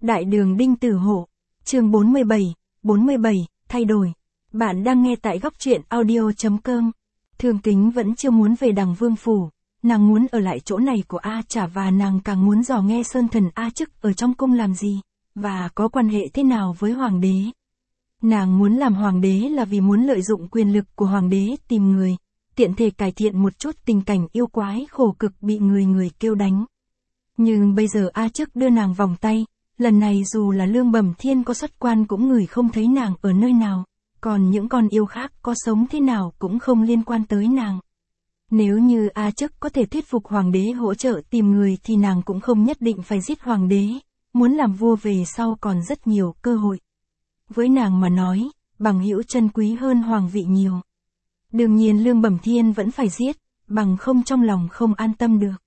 Đại đường Đinh Tử Hổ, chương 47, thay đổi. Bạn đang nghe tại góc truyện audio.com. Thương Kính vẫn chưa muốn về Đằng Vương Phủ, nàng muốn ở lại chỗ này của A Chả và nàng càng muốn dò nghe Sơn Thần A Chức ở trong cung làm gì, và có quan hệ thế nào với Hoàng đế. Nàng muốn làm Hoàng đế là vì muốn lợi dụng quyền lực của Hoàng đế tìm người, tiện thể cải thiện một chút tình cảnh yêu quái khổ cực bị người kêu đánh. Nhưng bây giờ A Chức đưa nàng vòng tay, lần này dù là Lương Bẩm Thiên có xuất quan cũng ngửi không thấy nàng ở nơi nào, còn những con yêu khác có sống thế nào cũng không liên quan tới nàng. Nếu như A Chức có thể thuyết phục Hoàng đế hỗ trợ tìm người thì nàng cũng không nhất định phải giết Hoàng đế, muốn làm vua về sau còn rất nhiều cơ hội. Với nàng mà nói, bằng hữu chân quý hơn hoàng vị nhiều. Đương nhiên Lương Bẩm Thiên vẫn phải giết, bằng không trong lòng không an tâm được.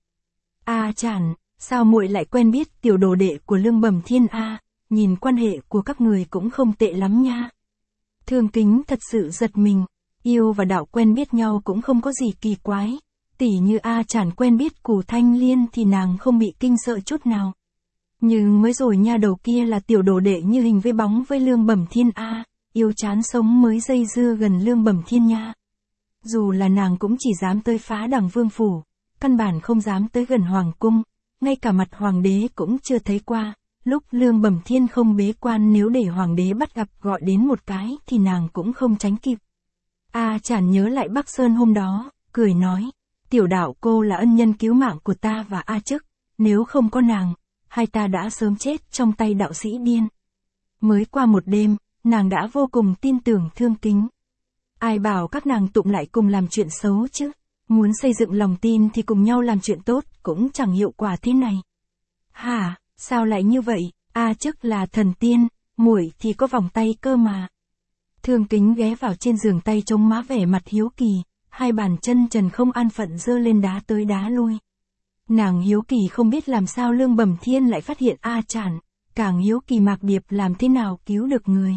A Chản, sao muội lại quen biết tiểu đồ đệ của Lương Bẩm Thiên a? Nhìn quan hệ của các người cũng không tệ lắm nha. Thương Kính thật sự giật mình, yêu và đạo quen biết nhau cũng không có gì kỳ quái. Tỉ như A Chản quen biết Cù Thanh Liên thì nàng không bị kinh sợ chút nào. Nhưng mới rồi nha, đầu kia là tiểu đồ đệ như hình với bóng với Lương Bẩm Thiên a, yêu chán sống mới dây dưa gần Lương Bẩm Thiên nha. Dù là nàng cũng chỉ dám tới phá Đằng Vương Phủ, căn bản không dám tới gần Hoàng cung, ngay cả mặt Hoàng đế cũng chưa thấy qua. Lúc Lương Bẩm Thiên không bế quan, nếu để Hoàng đế bắt gặp gọi đến một cái thì nàng cũng không tránh kịp. A Chản nhớ lại Bắc Sơn hôm đó, cười nói, tiểu đạo cô là ân nhân cứu mạng của ta và A Chức, nếu không có nàng, hai ta đã sớm chết trong tay đạo sĩ điên. Mới qua một đêm, nàng đã vô cùng tin tưởng Thương Kính. Ai bảo các nàng tụng lại cùng làm chuyện xấu chứ, muốn xây dựng lòng tin thì cùng nhau làm chuyện tốt cũng chẳng hiệu quả thế này. Hả, sao lại như vậy, A Chức là thần tiên, muội thì có vòng tay cơ mà. Thương Kính ghé vào trên giường tay chống má vẻ mặt hiếu kỳ, hai bàn chân trần không an phận giơ lên đá tới đá lui. Nàng hiếu kỳ không biết làm sao Lương Bẩm Thiên lại phát hiện A Chản, càng hiếu kỳ Mạc Điệp làm thế nào cứu được người.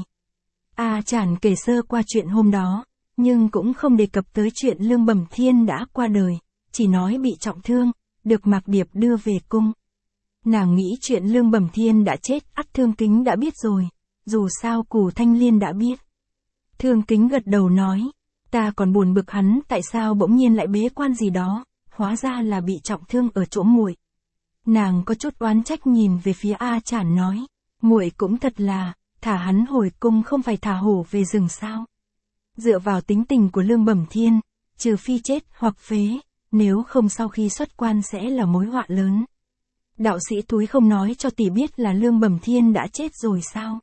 A Chản kể sơ qua chuyện hôm đó, nhưng cũng không đề cập tới chuyện Lương Bẩm Thiên đã qua đời, chỉ nói bị trọng thương, được Mạc Điệp đưa về cung. Nàng nghĩ chuyện Lương Bẩm Thiên đã chết ắt Thương Kính đã biết rồi, dù sao Cù Thanh Liên đã biết. Thương Kính gật đầu nói, ta còn buồn bực hắn tại sao bỗng nhiên lại bế quan gì đó, hóa ra là bị trọng thương ở chỗ muội. Nàng có chút oán trách nhìn về phía A Chản nói, muội cũng thật là, thả hắn hồi cung không phải thả hổ về rừng sao. Dựa vào tính tình của Lương Bẩm Thiên, trừ phi chết hoặc phế, nếu không sau khi xuất quan sẽ là mối họa lớn. Đạo sĩ túi không nói cho tỷ biết là Lương Bẩm Thiên đã chết rồi sao?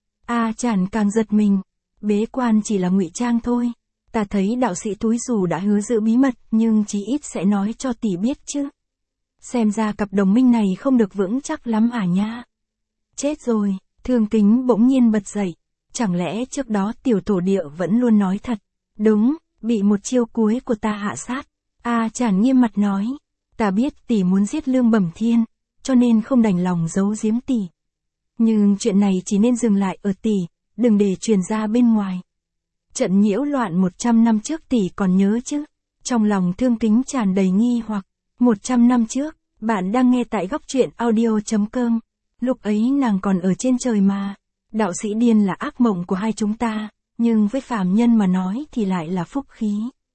A Chản càng giật mình, bế quan chỉ là ngụy trang thôi. Ta thấy đạo sĩ túi dù đã hứa giữ bí mật nhưng chí ít sẽ nói cho tỷ biết chứ. Xem ra cặp đồng minh này không được vững chắc lắm à nha. Chết rồi, Thương Kính bỗng nhiên bật dậy. Chẳng lẽ trước đó tiểu thổ địa vẫn luôn nói thật? Đúng, bị một chiêu cuối của ta hạ sát. A Chản nghiêm mặt nói, ta biết tỷ muốn giết Lương Bẩm Thiên, cho nên không đành lòng giấu giếm tỷ. Nhưng chuyện này chỉ nên dừng lại ở tỷ, đừng để truyền ra bên ngoài. Trận nhiễu loạn 100 năm trước tỷ còn nhớ chứ? Trong lòng Thương Kính tràn đầy nghi hoặc. 100 năm trước, bạn đang nghe tại góc truyện audio.com. Lúc ấy nàng còn ở trên trời mà. Đạo sĩ điên là ác mộng của hai chúng ta, nhưng với phàm nhân mà nói thì lại là phúc khí.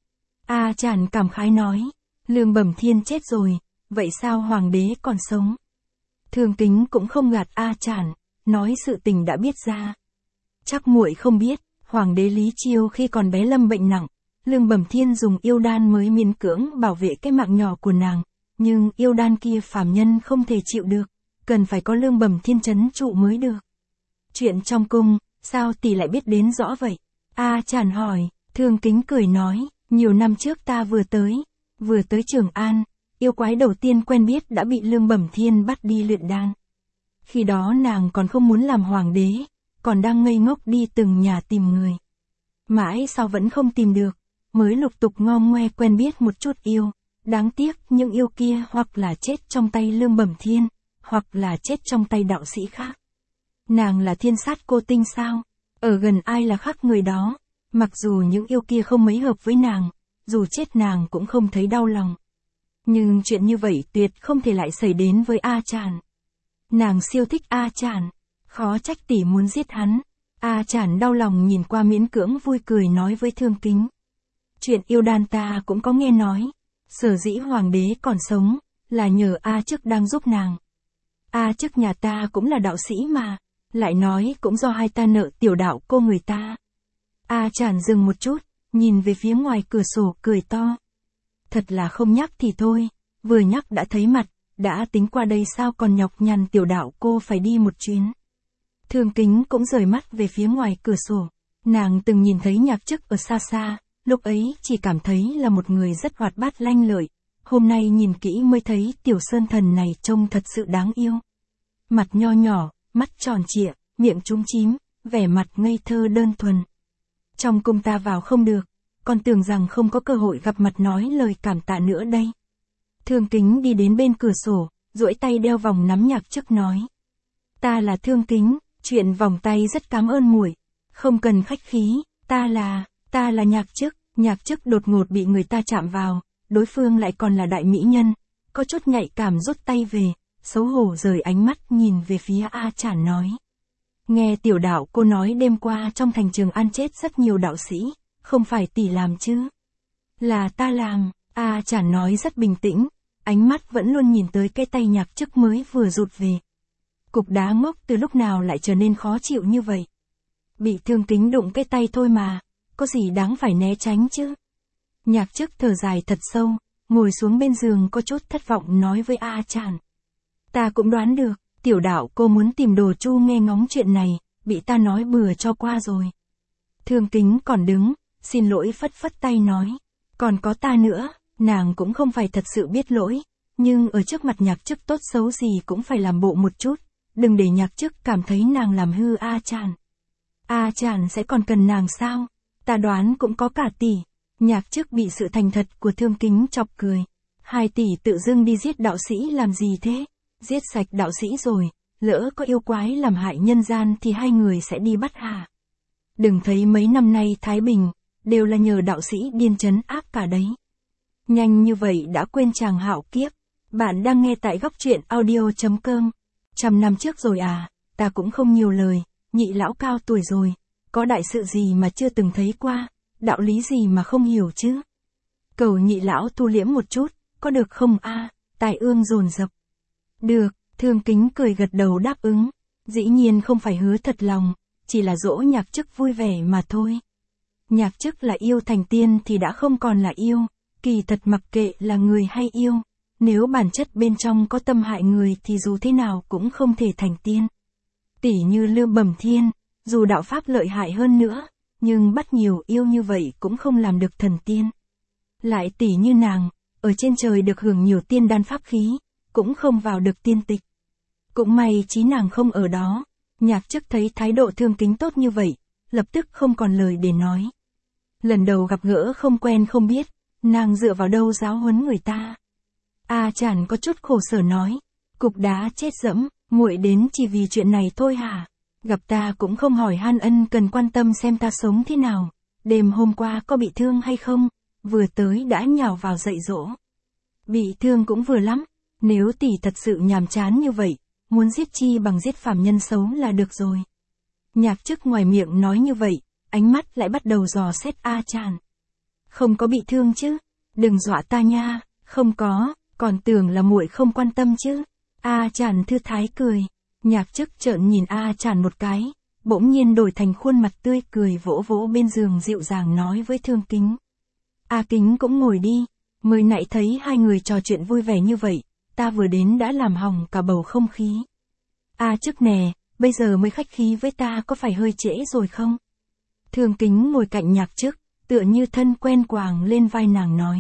A Chản cảm khái nói, Lương Bẩm Thiên chết rồi, vậy sao Hoàng đế còn sống? Thương Kính cũng không gạt A Chản, nói sự tình đã biết ra. Chắc muội không biết, Hoàng đế Lý Chiêu khi còn bé lâm bệnh nặng, Lương Bẩm Thiên dùng yêu đan mới miễn cưỡng bảo vệ cái mạng nhỏ của nàng, nhưng yêu đan kia phàm nhân không thể chịu được, cần phải có Lương Bẩm Thiên trấn trụ mới được. Chuyện trong cung, sao tỷ lại biết đến rõ vậy? A Chản hỏi, Thương Kính cười nói, nhiều năm trước ta vừa tới Trường An, yêu quái đầu tiên quen biết đã bị Lương Bẩm Thiên bắt đi luyện đan. Khi đó nàng còn không muốn làm hoàng đế, còn đang ngây ngốc đi từng nhà tìm người. Mãi sau vẫn không tìm được, mới lục tục ngom ngoe quen biết một chút yêu. Đáng tiếc những yêu kia hoặc là chết trong tay Lương Bẩm Thiên, hoặc là chết trong tay đạo sĩ khác. Nàng là thiên sát cô tinh sao? Ở gần ai là khác người đó. Mặc dù những yêu kia không mấy hợp với nàng, dù chết nàng cũng không thấy đau lòng. Nhưng chuyện như vậy tuyệt không thể lại xảy đến với A Chản. Nàng siêu thích A Chản. Khó trách tỷ muốn giết hắn. A Chản đau lòng nhìn qua miễn cưỡng vui cười nói với Thương Kính. Chuyện yêu đan ta cũng có nghe nói. Sở dĩ hoàng đế còn sống, là nhờ A Chức đang giúp nàng. A Chức nhà ta cũng là đạo sĩ mà. Lại nói cũng do hai ta nợ tiểu đạo cô người ta. A Chản dừng một chút, nhìn về phía ngoài cửa sổ cười to. Thật là không nhắc thì thôi, vừa nhắc đã thấy mặt, đã tính qua đây sao còn nhọc nhằn tiểu đạo cô phải đi một chuyến. Thương Kính cũng rời mắt về phía ngoài cửa sổ. Nàng từng nhìn thấy Nhạc Chức ở xa xa, lúc ấy chỉ cảm thấy là một người rất hoạt bát lanh lợi. Hôm nay nhìn kỹ mới thấy tiểu sơn thần này trông thật sự đáng yêu. Mặt nho nhỏ, mắt tròn trịa, miệng chúm chím, vẻ mặt ngây thơ đơn thuần. Trong cung ta vào không được, còn tưởng rằng không có cơ hội gặp mặt nói lời cảm tạ nữa đây. Thương Kính đi đến bên cửa sổ, duỗi tay đeo vòng nắm Nhạc Chức nói. Ta là Thương Kính, chuyện vòng tay rất cảm ơn muội, không cần khách khí, ta là Nhạc Chức. Nhạc Chức đột ngột bị người ta chạm vào, đối phương lại còn là đại mỹ nhân, có chút nhạy cảm rút tay về, xấu hổ rời ánh mắt nhìn về phía A Chản nói. Nghe tiểu đạo cô nói đêm qua trong thành Trường An chết rất nhiều đạo sĩ, không phải tỷ làm chứ? Là ta làm, A Chản nói rất bình tĩnh, ánh mắt vẫn luôn nhìn tới cái tay Nhạc Chức mới vừa rụt về. Cục đá ngốc từ lúc nào lại trở nên khó chịu như vậy? Bị Thương Kính đụng cái tay thôi mà, có gì đáng phải né tránh chứ? Nhạc Chức thở dài thật sâu, ngồi xuống bên giường có chút thất vọng nói với A Chản. Ta cũng đoán được, tiểu đạo cô muốn tìm Đồ Chu nghe ngóng chuyện này, bị ta nói bừa cho qua rồi. Thương Kính còn đứng, xin lỗi phất phất tay nói. Còn có ta nữa, nàng cũng không phải thật sự biết lỗi, nhưng ở trước mặt Nhạc Chức tốt xấu gì cũng phải làm bộ một chút, đừng để Nhạc Chức cảm thấy nàng làm hư A Chản. A Chản sẽ còn cần nàng sao? Ta đoán cũng có cả tỷ. Nhạc Chức bị sự thành thật của Thương Kính chọc cười. 2 tỷ tự dưng đi giết đạo sĩ làm gì thế? Giết sạch đạo sĩ rồi, lỡ có yêu quái làm hại nhân gian thì hai người sẽ đi bắt hả? Đừng thấy mấy năm nay Thái Bình, đều là nhờ đạo sĩ điên trấn áp cả đấy. Nhanh như vậy đã quên chàng hạo kiếp. Bạn đang nghe tại góc truyện audio.com. 100 năm trước rồi à, ta cũng không nhiều lời, nhị lão cao tuổi rồi, có đại sự gì mà chưa từng thấy qua, đạo lý gì mà không hiểu chứ? Cầu nhị lão thu liễm một chút, có được không a? Tài ương dồn dập. Được, Thương Kính cười gật đầu đáp ứng, dĩ nhiên không phải hứa thật lòng, chỉ là dỗ Nhạc Chức vui vẻ mà thôi. Nhạc Chức là yêu thành tiên thì đã không còn là yêu, kỳ thật mặc kệ là người hay yêu, nếu bản chất bên trong có tâm hại người thì dù thế nào cũng không thể thành tiên. Tỉ như Lưu Bẩm Thiên, dù đạo pháp lợi hại hơn nữa, nhưng bắt nhiều yêu như vậy cũng không làm được thần tiên. Lại tỉ như nàng, ở trên trời được hưởng nhiều tiên đan pháp khí, cũng không vào được tiên tịch. Cũng may chí nàng không ở đó. Nhạc Chức thấy thái độ Thương Kính tốt như vậy, lập tức không còn lời để nói. Lần đầu gặp gỡ không quen không biết, nàng dựa vào đâu giáo huấn người ta? A Chản có chút khổ sở nói, cục đá chết dẫm, muội đến chỉ vì chuyện này thôi hả? Gặp ta cũng không hỏi han ân cần quan tâm xem ta sống thế nào, đêm hôm qua có bị thương hay không, vừa tới đã nhào vào dạy dỗ. Bị thương cũng vừa lắm, nếu tỷ thật sự nhàm chán như vậy, muốn giết chi bằng giết phàm nhân xấu là được rồi. Nhạc Chức ngoài miệng nói như vậy, ánh mắt lại bắt đầu dò xét A Chản. Không có bị thương chứ? Đừng dọa ta nha, không có, còn tưởng là muội không quan tâm chứ. A Chản thư thái cười. Nhạc Chức trợn nhìn A Chản một cái, bỗng nhiên đổi thành khuôn mặt tươi cười vỗ vỗ bên giường dịu dàng nói với Thương Kính. A Kính cũng ngồi đi, mới nãy thấy hai người trò chuyện vui vẻ như vậy, ta vừa đến đã làm hỏng cả bầu không khí. A Chức nè, bây giờ mới khách khí với ta có phải hơi trễ rồi không? Thương Kính ngồi cạnh Nhạc Chức, tựa như thân quen quàng lên vai nàng nói.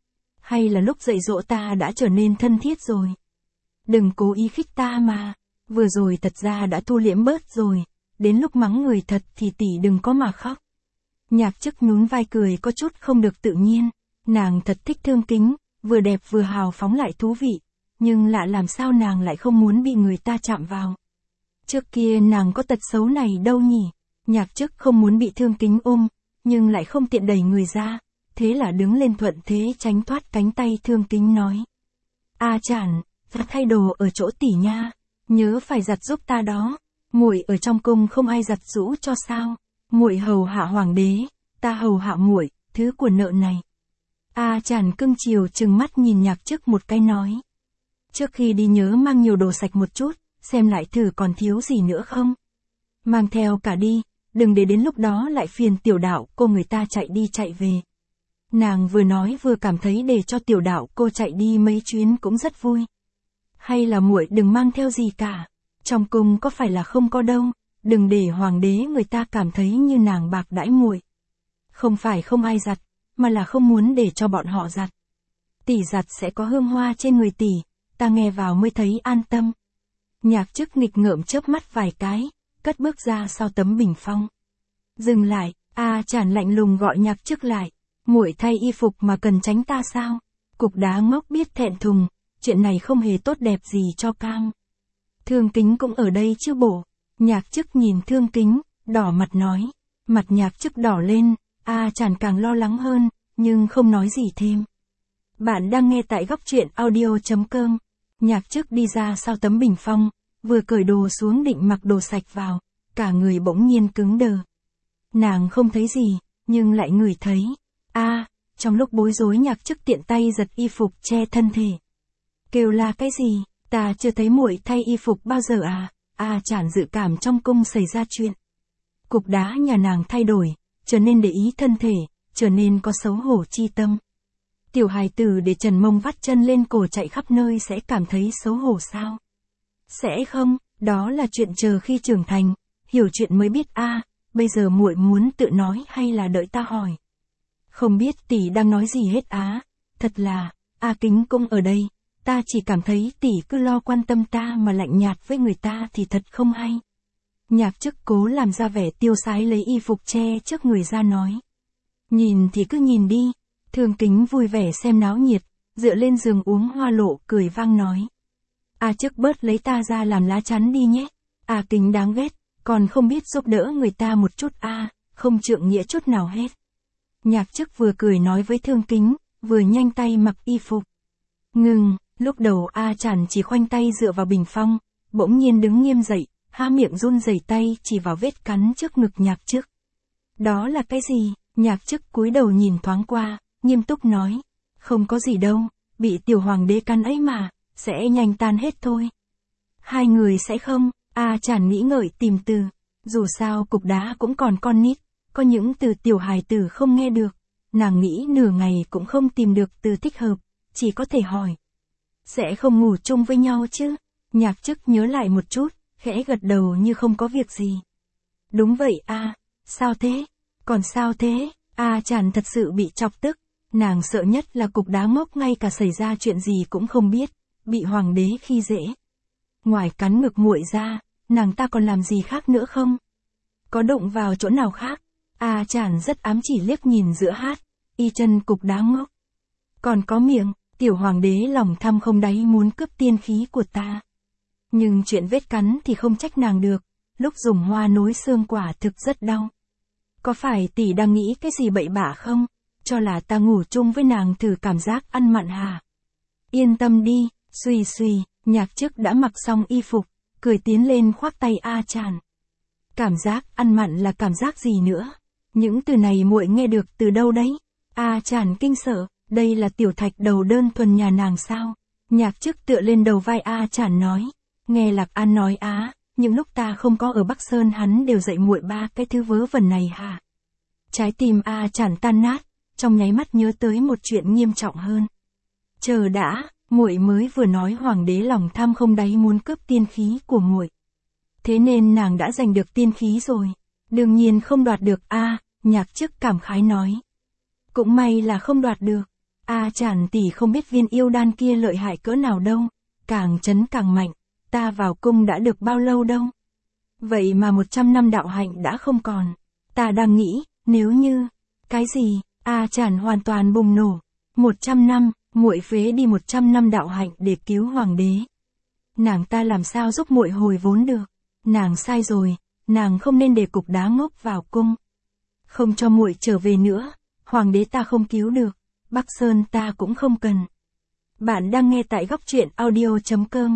Hay là lúc dạy dỗ ta đã trở nên thân thiết rồi? Đừng cố ý khích ta mà, vừa rồi thật ra đã thu liễm bớt rồi, đến lúc mắng người thật thì tỷ đừng có mà khóc. Nhạc Chức nhún vai cười có chút không được tự nhiên, nàng thật thích Thương Kính, vừa đẹp vừa hào phóng lại thú vị, nhưng lạ làm sao nàng lại không muốn bị người ta chạm vào. Trước kia nàng có tật xấu này đâu nhỉ? Nhạc Chức không muốn bị Thương Kính ôm, nhưng lại không tiện đẩy người ra, thế là đứng lên thuận thế tránh thoát cánh tay Thương Kính nói. A Chản, thay đồ ở chỗ tỷ nha, Nhớ phải giặt giúp ta đó. Muội ở trong cung không ai giặt giũ cho sao? Muội hầu hạ hoàng đế, ta hầu hạ muội, thứ của nợ này. A Chản cưng chiều trừng mắt nhìn Nhạc Chức một cái nói. Trước khi đi nhớ mang nhiều đồ sạch một chút, xem lại thử còn thiếu gì nữa không. Mang theo cả đi, đừng để đến lúc đó lại phiền tiểu đạo cô người ta chạy đi chạy về. Nàng vừa nói vừa cảm thấy để cho tiểu đạo cô chạy đi mấy chuyến cũng rất vui. Hay là muội đừng mang theo gì cả, trong cung có phải là không có đâu, đừng để hoàng đế người ta cảm thấy như nàng bạc đãi muội. Không phải không ai giặt, mà là không muốn để cho bọn họ giặt. Tỷ giặt sẽ có hương hoa trên người tỷ, ta nghe vào mới thấy an tâm. Nhạc Chức nghịch ngợm chớp mắt vài cái, cất bước ra sau tấm bình phong. Dừng lại, A Chản lạnh lùng gọi Nhạc Chức lại. Muội thay y phục mà cần tránh ta sao? Cục đá ngốc biết thẹn thùng, chuyện này không hề tốt đẹp gì cho Cam. Thương Kính cũng ở đây chứ bộ. Nhạc Chức nhìn Thương Kính, đỏ mặt nói. Mặt Nhạc Chức đỏ lên, A Chản càng lo lắng hơn, nhưng không nói gì thêm. Bạn đang nghe tại góc truyện audio.com. Nhạc Chức đi ra sau tấm bình phong, vừa cởi đồ xuống định mặc đồ sạch vào, cả người bỗng nhiên cứng đờ. Nàng không thấy gì, nhưng lại ngửi thấy. Trong lúc bối rối Nhạc Chức tiện tay giật y phục che thân thể. Kêu là cái gì, ta chưa thấy muội thay y phục bao giờ à? Chản dự cảm trong cung xảy ra chuyện. Cục đá nhà nàng thay đổi, trở nên để ý thân thể, trở nên có xấu hổ chi tâm. Tiểu hài tử để trần mông vắt chân lên cổ chạy khắp nơi sẽ cảm thấy xấu hổ sao? Sẽ không, đó là chuyện chờ khi trưởng thành, hiểu chuyện mới biết bây giờ muội muốn tự nói hay là đợi ta hỏi? Không biết tỷ đang nói gì hết thật là, Kính cũng ở đây, ta chỉ cảm thấy tỷ cứ lo quan tâm ta mà lạnh nhạt với người ta thì thật không hay. Nhạc Chức cố làm ra vẻ tiêu sái lấy y phục che trước người ra nói. Nhìn thì cứ nhìn đi. Thương Kính vui vẻ xem náo nhiệt, dựa lên giường uống hoa lộ cười vang nói. Chức bớt lấy ta ra làm lá chắn đi nhé. Kính đáng ghét, còn không biết giúp đỡ người ta một chút không trượng nghĩa chút nào hết. Nhạc Chức vừa cười nói với Thương Kính, vừa nhanh tay mặc y phục. Ngừng, lúc đầu Chản chỉ khoanh tay dựa vào bình phong, bỗng nhiên đứng nghiêm dậy, há miệng run rẩy tay chỉ vào vết cắn trước ngực Nhạc Chức. Đó là cái gì? Nhạc Chức cúi đầu nhìn thoáng qua, nghiêm túc nói. Không có gì đâu, bị tiểu hoàng đế cắn ấy mà, sẽ nhanh tan hết thôi. Hai người sẽ không, Chản nghĩ ngợi tìm từ. Dù sao cục đá cũng còn con nít, có những từ tiểu hài tử không nghe được. Nàng nghĩ nửa ngày cũng không tìm được từ thích hợp, chỉ có thể hỏi. Sẽ không ngủ chung với nhau chứ? Nhạc Chức nhớ lại một chút, khẽ gật đầu như không có việc gì. Đúng vậy sao thế? Còn sao thế? Chản thật sự bị chọc tức. Nàng sợ nhất là cục đá ngốc ngay cả xảy ra chuyện gì cũng không biết, bị hoàng đế khi dễ. Ngoài cắn ngực muội ra, nàng ta còn làm gì khác nữa không? Có đụng vào chỗ nào khác? Chản rất ám chỉ liếc nhìn giữa y chân cục đá ngốc. Còn có miệng, tiểu hoàng đế lòng tham không đáy muốn cướp tiên khí của ta. Nhưng chuyện vết cắn thì không trách nàng được, lúc dùng hoa nối xương quả thực rất đau. Có phải tỷ đang nghĩ cái gì bậy bạ không? Cho là ta ngủ chung với nàng thử cảm giác ăn mặn hả? Yên tâm đi, xuy xuy, Nhạc Chức đã mặc xong y phục, cười tiến lên khoác tay Chản. Cảm giác ăn mặn là cảm giác gì nữa? Những từ này muội nghe được từ đâu đấy? Chản kinh sợ, đây là tiểu thạch đầu đơn thuần nhà nàng sao? Nhạc Chức tựa lên đầu vai Chản nói. Nghe Lạc An nói những lúc ta không có ở Bắc Sơn hắn đều dạy muội ba cái thứ vớ vẩn này hả? Trái tim Chản tan nát, trong nháy mắt nhớ tới một chuyện nghiêm trọng hơn. Chờ đã, muội mới vừa nói hoàng đế lòng tham không đáy muốn cướp tiên khí của muội. Thế nên nàng đã giành được tiên khí rồi. Đương nhiên không đoạt được Nhạc Chức cảm khái nói. Cũng may là không đoạt được. Chản tỷ không biết viên yêu đan kia lợi hại cỡ nào đâu. Càng chấn càng mạnh. Ta vào cung đã được bao lâu đâu. Vậy mà 100 năm đạo hạnh đã không còn. Ta đang nghĩ, nếu như... Cái gì? Chản hoàn toàn bùng nổ. 100 năm, muội phế đi 100 năm đạo hạnh để cứu hoàng đế. Nàng ta làm sao giúp muội hồi vốn được? Nàng sai rồi, nàng không nên để cục đá ngốc vào cung. Không cho muội trở về nữa, hoàng đế ta không cứu được, Bắc Sơn ta cũng không cần. Bạn đang nghe tại góc truyện audio.com.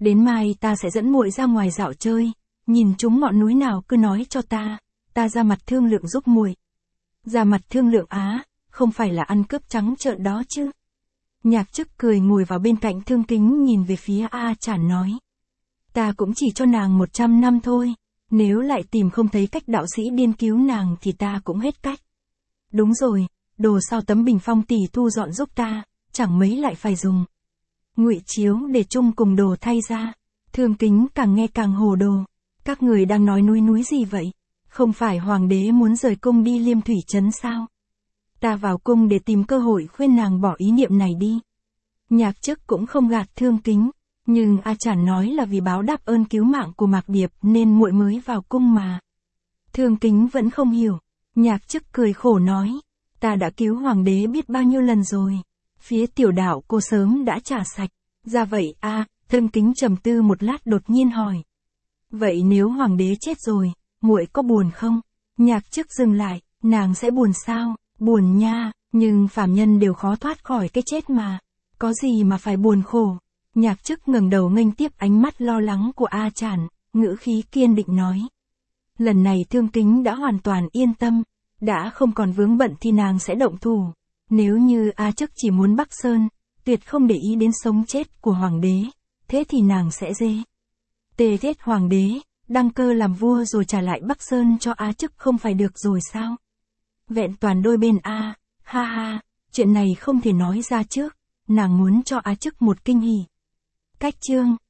Đến mai ta sẽ dẫn muội ra ngoài dạo chơi, nhìn chúng ngọn núi nào cứ nói cho ta ra mặt thương lượng giúp muội. Ra mặt thương lượng á, không phải là ăn cướp trắng trợn đó chứ. Nhạc Chức cười ngồi vào bên cạnh Thương Kính nhìn về phía A Chản nói. Ta cũng chỉ cho nàng 100 năm thôi, nếu lại tìm không thấy cách đạo sĩ điên cứu nàng thì ta cũng hết cách. Đúng rồi, đồ sau tấm bình phong tỷ thu dọn giúp ta, chẳng mấy lại phải dùng. Ngụy chiếu để chung cùng đồ thay ra. Thương Kính càng nghe càng hồ đồ. Các người đang nói núi gì vậy? Không phải hoàng đế muốn rời cung đi Liêm Thủy Trấn sao? Ta vào cung để tìm cơ hội khuyên nàng bỏ ý niệm này đi. Nhạc Chức cũng không gạt Thương Kính, nhưng A Chản nói là vì báo đáp ơn cứu mạng của Mạc Điệp nên muội mới vào cung mà. Thương Kính vẫn không hiểu. Nhạc Chức cười khổ nói, ta đã cứu hoàng đế biết bao nhiêu lần rồi. Phía tiểu đạo cô sớm đã trả sạch. Ra vậy a, Thương Kính trầm tư một lát đột nhiên hỏi. Vậy nếu hoàng đế chết rồi, muội có buồn không? Nhạc Chức dừng lại, nàng sẽ buồn sao? Buồn nha, nhưng phàm nhân đều khó thoát khỏi cái chết mà. Có gì mà phải buồn khổ? Nhạc Chức ngẩng đầu nghênh tiếp ánh mắt lo lắng của A Chản, ngữ khí kiên định nói. Lần này Thương Kính đã hoàn toàn yên tâm, đã không còn vướng bận thì nàng sẽ động thủ. Nếu như A Chức chỉ muốn Bắc Sơn, tuyệt không để ý đến sống chết của hoàng đế, thế thì nàng sẽ tê giết hoàng đế, đăng cơ làm vua rồi trả lại Bắc Sơn cho A Chức không phải được rồi sao? Vẹn toàn đôi bên a, ha ha, chuyện này không thể nói ra trước, nàng muốn cho A Chức một kinh hỉ. Cách chương